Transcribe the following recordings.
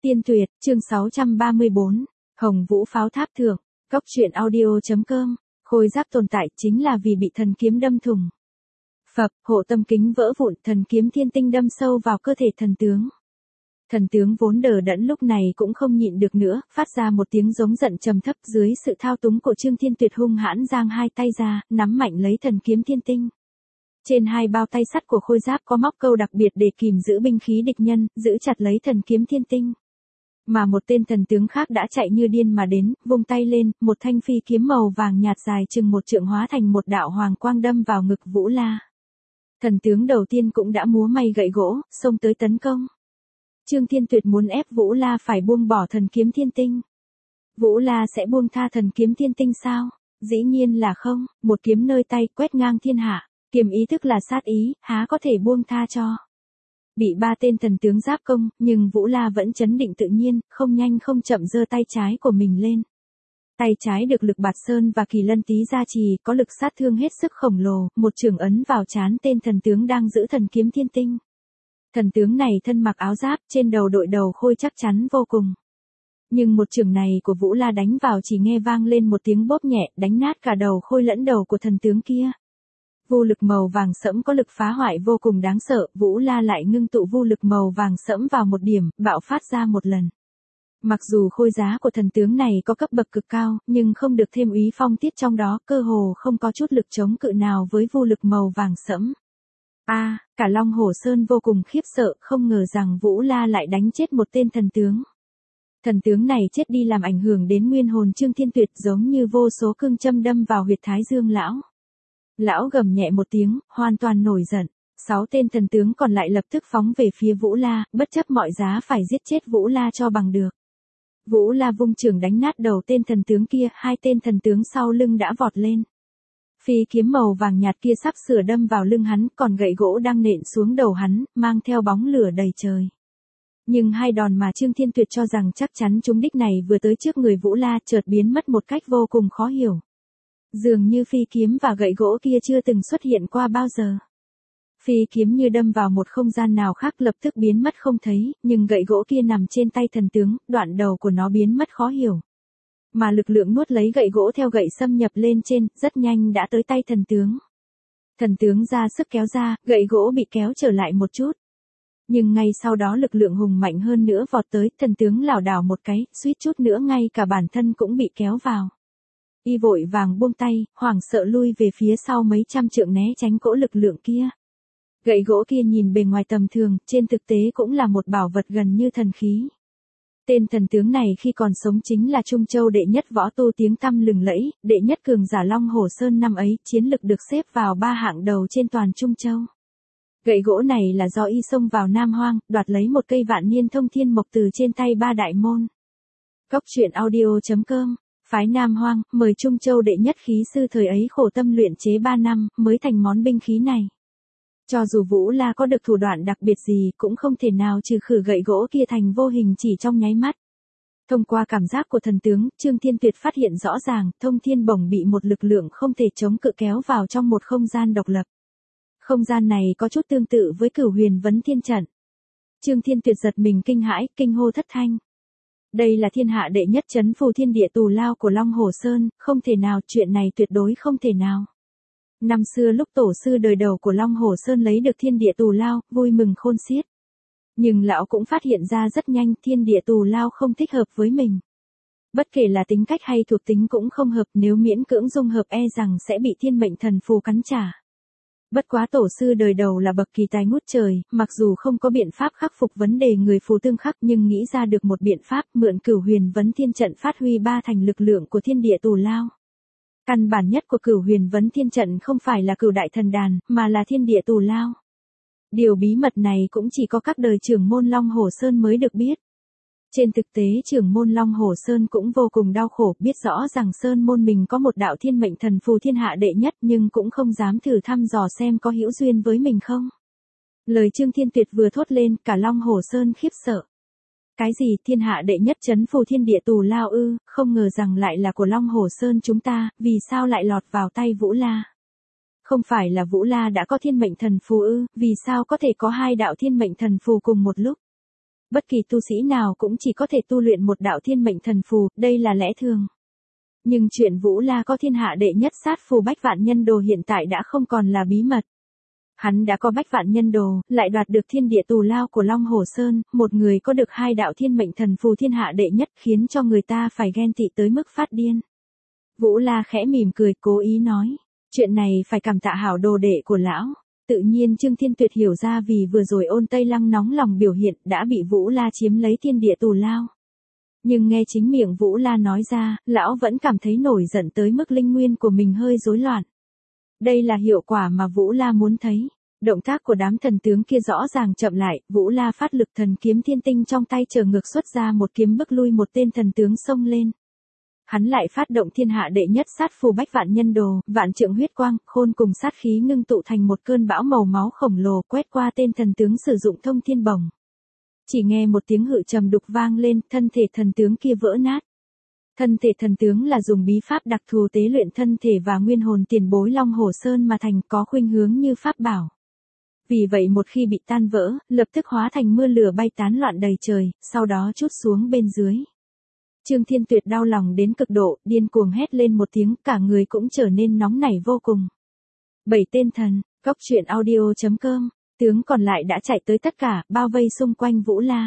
Tiên Tuyệt, chương 634, Hồng Vũ Pháo Tháp Thượng, Cốc truyện audio.com, khôi giáp tồn tại chính là vì bị thần kiếm đâm thủng. Phập, hộ tâm kính vỡ vụn, thần kiếm thiên tinh đâm sâu vào cơ thể thần tướng. Thần tướng vốn đờ đẫn lúc này cũng không nhịn được nữa, phát ra một tiếng giống giận trầm thấp. Dưới sự thao túng của Trương Thiên Tuyệt hung hãn giang hai tay ra, nắm mạnh lấy thần kiếm thiên tinh. Trên hai bao tay sắt của khôi giáp có móc câu đặc biệt để kìm giữ binh khí địch nhân, giữ chặt lấy thần kiếm thiên tinh. Mà một tên thần tướng khác đã chạy như điên mà đến, vung tay lên, một thanh phi kiếm màu vàng nhạt dài chừng một trượng hóa thành một đạo hoàng quang đâm vào ngực Vũ La. Thần tướng đầu tiên cũng đã múa may gậy gỗ, xông tới tấn công. Trương Thiên Tuyệt muốn ép Vũ La phải buông bỏ thần kiếm thiên tinh. Vũ La sẽ buông tha thần kiếm thiên tinh sao? Dĩ nhiên là không, một kiếm nơi tay quét ngang thiên hạ, kiềm ý thức là sát ý, há có thể buông tha cho. Bị ba tên thần tướng giáp công, nhưng Vũ La vẫn trấn định tự nhiên, không nhanh không chậm giơ tay trái của mình lên. Tay trái được lực Bạt Sơn và Kỳ Lân Tý gia trì, có lực sát thương hết sức khổng lồ, một chưởng ấn vào trán tên thần tướng đang giữ thần kiếm thiên tinh. Thần tướng này thân mặc áo giáp, trên đầu đội đầu khôi chắc chắn vô cùng. Nhưng một chưởng này của Vũ La đánh vào chỉ nghe vang lên một tiếng bóp nhẹ, đánh nát cả đầu khôi lẫn đầu của thần tướng kia. Vô lực màu vàng sẫm có lực phá hoại vô cùng đáng sợ, Vũ La lại ngưng tụ vô lực màu vàng sẫm vào một điểm, bạo phát ra một lần. Mặc dù khôi giá của thần tướng này có cấp bậc cực cao, nhưng không được thêm úy phong tiết trong đó, cơ hồ không có chút lực chống cự nào với vô lực màu vàng sẫm. Cả Long Hổ Sơn vô cùng khiếp sợ, không ngờ rằng Vũ La lại đánh chết một tên thần tướng. Thần tướng này chết đi làm ảnh hưởng đến nguyên hồn Trương Thiên Tuyệt, giống như vô số cương châm đâm vào huyệt thái dương lão. Lão gầm nhẹ một tiếng, hoàn toàn nổi giận. 6 tên thần tướng còn lại lập tức phóng về phía Vũ La, bất chấp mọi giá phải giết chết Vũ La cho bằng được. Vũ La vung chưởng đánh nát đầu tên thần tướng kia, hai tên thần tướng sau lưng đã vọt lên. Phi kiếm màu vàng nhạt kia sắp sửa đâm vào lưng hắn, còn gậy gỗ đang nện xuống đầu hắn, mang theo bóng lửa đầy trời. Nhưng hai đòn mà Trương Thiên Tuyệt cho rằng chắc chắn trúng đích này vừa tới trước người Vũ La chợt biến mất một cách vô cùng khó hiểu. Dường như phi kiếm và gậy gỗ kia chưa từng xuất hiện qua bao giờ. Phi kiếm như đâm vào một không gian nào khác lập tức biến mất không thấy, nhưng gậy gỗ kia nằm trên tay thần tướng, đoạn đầu của nó biến mất khó hiểu. Mà lực lượng nuốt lấy gậy gỗ theo gậy xâm nhập lên trên, rất nhanh đã tới tay thần tướng. Thần tướng ra sức kéo ra, gậy gỗ bị kéo trở lại một chút. Nhưng ngay sau đó lực lượng hùng mạnh hơn nữa vọt tới, thần tướng lảo đảo một cái, suýt chút nữa ngay cả bản thân cũng bị kéo vào. Y vội vàng buông tay, hoảng sợ lui về phía sau mấy trăm trượng né tránh cỗ lực lượng kia. Gậy gỗ kia nhìn bề ngoài tầm thường, trên thực tế cũng là một bảo vật gần như thần khí. Tên thần tướng này khi còn sống chính là Trung Châu đệ nhất võ tu tiếng tăm lừng lẫy, đệ nhất cường giả Long Hổ Sơn năm ấy, chiến lực được xếp vào 3 hạng đầu trên toàn Trung Châu. Gậy gỗ này là do y xông vào Nam Hoang, đoạt lấy một cây vạn niên thông thiên mộc từ trên tay 3 đại môn. Cốc truyện audio.com, phái Nam Hoang, mời Trung Châu đệ nhất khí sư thời ấy khổ tâm luyện chế 3 năm, mới thành món binh khí này. Cho dù Vũ La có được thủ đoạn đặc biệt gì, cũng không thể nào trừ khử gậy gỗ kia thành vô hình chỉ trong nháy mắt. Thông qua cảm giác của thần tướng, Trương Thiên Tuyệt phát hiện rõ ràng, thông thiên bổng bị một lực lượng không thể chống cự kéo vào trong một không gian độc lập. Không gian này có chút tương tự với Cửu Huyền Vấn Thiên trận. Trương Thiên Tuyệt giật mình kinh hãi, kinh hô thất thanh. Đây là thiên hạ đệ nhất trấn phù thiên địa tù lao của Long Hổ Sơn, không thể nào, chuyện này tuyệt đối không thể nào. Năm xưa lúc tổ sư đời đầu của Long Hổ Sơn lấy được thiên địa tù lao, vui mừng khôn xiết. Nhưng lão cũng phát hiện ra rất nhanh thiên địa tù lao không thích hợp với mình. Bất kể là tính cách hay thuộc tính cũng không hợp, nếu miễn cưỡng dung hợp e rằng sẽ bị thiên mệnh thần phù cắn trả. Bất quá tổ sư đời đầu là bậc kỳ tài ngút trời, mặc dù không có biện pháp khắc phục vấn đề người phù tương khắc nhưng nghĩ ra được một biện pháp mượn Cửu Huyền Vấn Thiên trận phát huy 3 thành lực lượng của thiên địa tù lao. Căn bản nhất của Cửu Huyền Vấn Thiên trận không phải là Cửu Đại Thần Đàn, mà là thiên địa tù lao. Điều bí mật này cũng chỉ có các đời trưởng môn Long Hổ Sơn mới được biết. Trên thực tế trưởng môn Long Hổ Sơn cũng vô cùng đau khổ, biết rõ rằng Sơn môn mình có một đạo thiên mệnh thần phù thiên hạ đệ nhất nhưng cũng không dám thử thăm dò xem có hữu duyên với mình không. Lời Trương Thiên Tuyệt vừa thốt lên, cả Long Hổ Sơn khiếp sợ. Cái gì thiên hạ đệ nhất trấn phù thiên địa tù lao ư, không ngờ rằng lại là của Long Hổ Sơn chúng ta, vì sao lại lọt vào tay Vũ La? Không phải là Vũ La đã có thiên mệnh thần phù ư, vì sao có thể có 2 đạo thiên mệnh thần phù cùng một lúc? Bất kỳ tu sĩ nào cũng chỉ có thể tu luyện một đạo thiên mệnh thần phù, đây là lẽ thường. Nhưng chuyện Vũ La có thiên hạ đệ nhất sát phù Bách Vạn Nhân Đồ hiện tại đã không còn là bí mật. Hắn đã có Bách Vạn Nhân Đồ, lại đoạt được thiên địa tù lao của Long Hồ Sơn, một người có được 2 đạo thiên mệnh thần phù thiên hạ đệ nhất khiến cho người ta phải ghen tị tới mức phát điên. Vũ La khẽ mỉm cười cố ý nói, chuyện này phải cảm tạ hảo đồ đệ của lão. Tự nhiên Trương Thiên Tuyệt hiểu ra vì vừa rồi Ôn Tây Lăng nóng lòng biểu hiện đã bị Vũ La chiếm lấy thiên địa tù lao. Nhưng nghe chính miệng Vũ La nói ra, lão vẫn cảm thấy nổi giận tới mức linh nguyên của mình hơi rối loạn. Đây là hiệu quả mà Vũ La muốn thấy. Động tác của đám thần tướng kia rõ ràng chậm lại, Vũ La phát lực thần kiếm thiên tinh trong tay chờ ngược xuất ra một kiếm bức lui một tên thần tướng xông lên. Hắn lại phát động thiên hạ đệ nhất sát phù Bách Vạn Nhân Đồ, vạn trượng huyết quang, khôn cùng sát khí ngưng tụ thành một cơn bão màu máu khổng lồ quét qua tên thần tướng sử dụng thông thiên bổng. Chỉ nghe một tiếng hự trầm đục vang lên, thân thể thần tướng kia vỡ nát. Thân thể thần tướng là dùng bí pháp đặc thù tế luyện thân thể và nguyên hồn tiền bối Long Hồ Sơn mà thành, có khuynh hướng như pháp bảo. Vì vậy một khi bị tan vỡ, lập tức hóa thành mưa lửa bay tán loạn đầy trời, sau đó trút xuống bên dưới. Trương Thiên Tuyệt đau lòng đến cực độ, điên cuồng hét lên một tiếng, cả người cũng trở nên nóng nảy vô cùng. 7 tên thần, Góc truyện audio.com, tướng còn lại đã chạy tới tất cả, bao vây xung quanh Vũ La.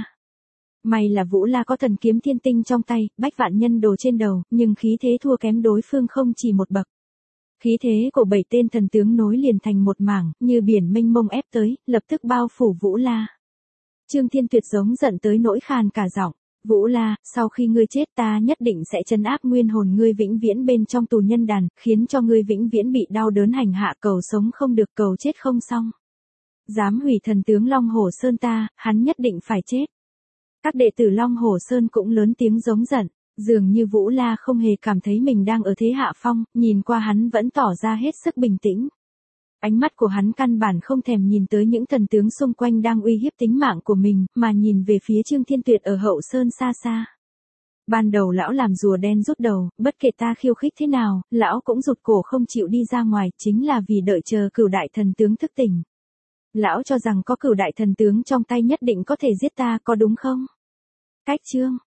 May là Vũ La có thần kiếm thiên tinh trong tay, Bách Vạn Nhân Đồ trên đầu, nhưng khí thế thua kém đối phương không chỉ một bậc. Khí thế của 7 tên thần tướng nối liền thành một mảng, như biển mênh mông ép tới, lập tức bao phủ Vũ La. Trương Thiên Tuyệt giống giận tới nỗi khàn cả giọng. Vũ La, sau khi ngươi chết ta nhất định sẽ trấn áp nguyên hồn ngươi vĩnh viễn bên trong tù nhân đàn, khiến cho ngươi vĩnh viễn bị đau đớn hành hạ, cầu sống không được cầu chết không xong. Dám hủy thần tướng Long Hồ Sơn ta, hắn nhất định phải chết. Các đệ tử Long Hồ Sơn cũng lớn tiếng giống giận, dường như Vũ La không hề cảm thấy mình đang ở thế hạ phong, nhìn qua hắn vẫn tỏ ra hết sức bình tĩnh. Ánh mắt của hắn căn bản không thèm nhìn tới những thần tướng xung quanh đang uy hiếp tính mạng của mình, mà nhìn về phía Trương Thiên Tuyệt ở hậu sơn xa xa. Ban đầu lão làm rùa đen rút đầu, bất kể ta khiêu khích thế nào, lão cũng rụt cổ không chịu đi ra ngoài, chính là vì đợi chờ Cửu đại thần tướng thức tỉnh. Lão cho rằng có Cửu đại thần tướng trong tay nhất định có thể giết ta, có đúng không? Cách chương